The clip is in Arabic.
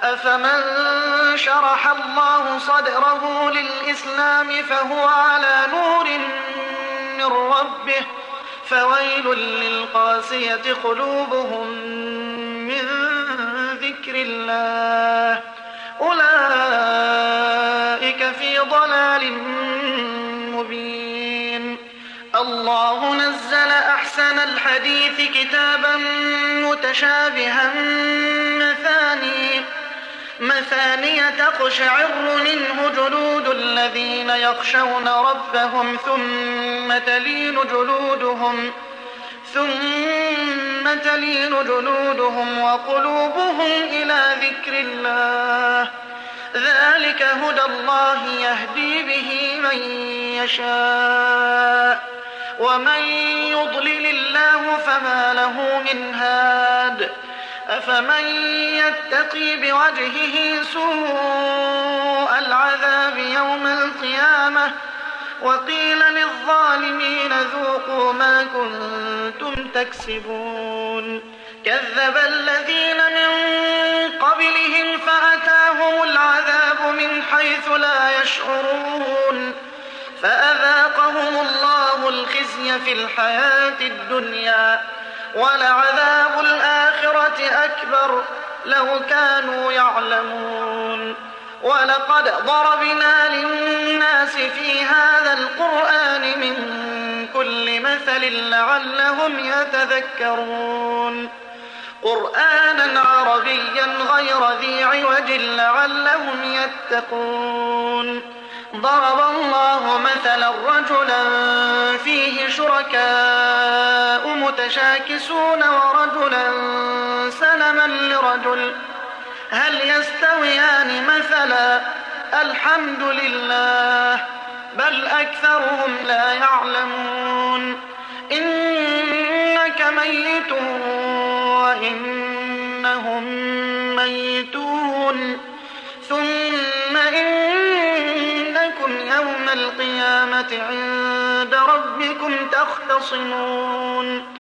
أفمن شرح الله صدره للإسلام فهو على نور من ربه فويل للقاسية قلوبهم من ذكر الله أولئك في ضلال مبين. الله نزل أحسن الحديث كتابا متشابها مثانية تقشعر منه جلود الذين يخشون ربهم ثم تلين جلودهم وقلوبهم إلى ذكر الله ذلك هدى الله يهدي به من يشاء ومن يضلل الله فما له من هاد. أفمن يتقي بوجهه سوء العذاب يوم القيامة وقيل للظالمين ذوقوا ما كنتم تكسبون. كذب الذين من قبلهم فأتاهم العذاب من حيث لا يشعرون فأذاقهم الله الخزي في الحياة الدنيا ولعذاب الآخرة أكبر لو كانوا يعلمون. ولقد ضربنا للناس في هذا القرآن من كل مثل لعلهم يتذكرون قرآنا عربيا غير ذي عوج لعلهم يتقون. ضرب الله مثلا رجلا فيه شركاء متشاكسون ورجلا سلما لرجل هل يستويان مثلا الحمد لله بل أكثرهم لا يعلمون. إنك ميت وإنهم ميتون ثم إنكم يوم القيامة عند ربكم تختصمون.